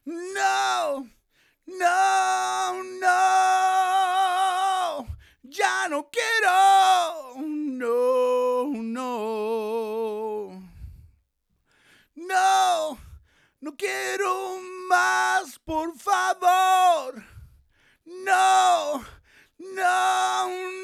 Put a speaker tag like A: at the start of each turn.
A: No, no, no, ya no quiero. No, no, no, no quiero más, por favor. No, no,